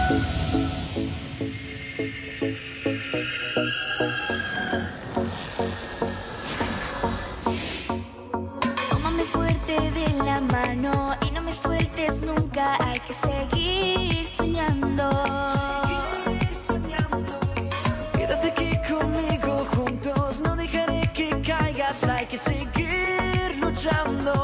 Tómame fuerte de la mano y no me sueltes nunca. Hay que seguir soñando. Quédate aquí conmigo juntos, no dejaré que caigas. Hay que seguir luchando.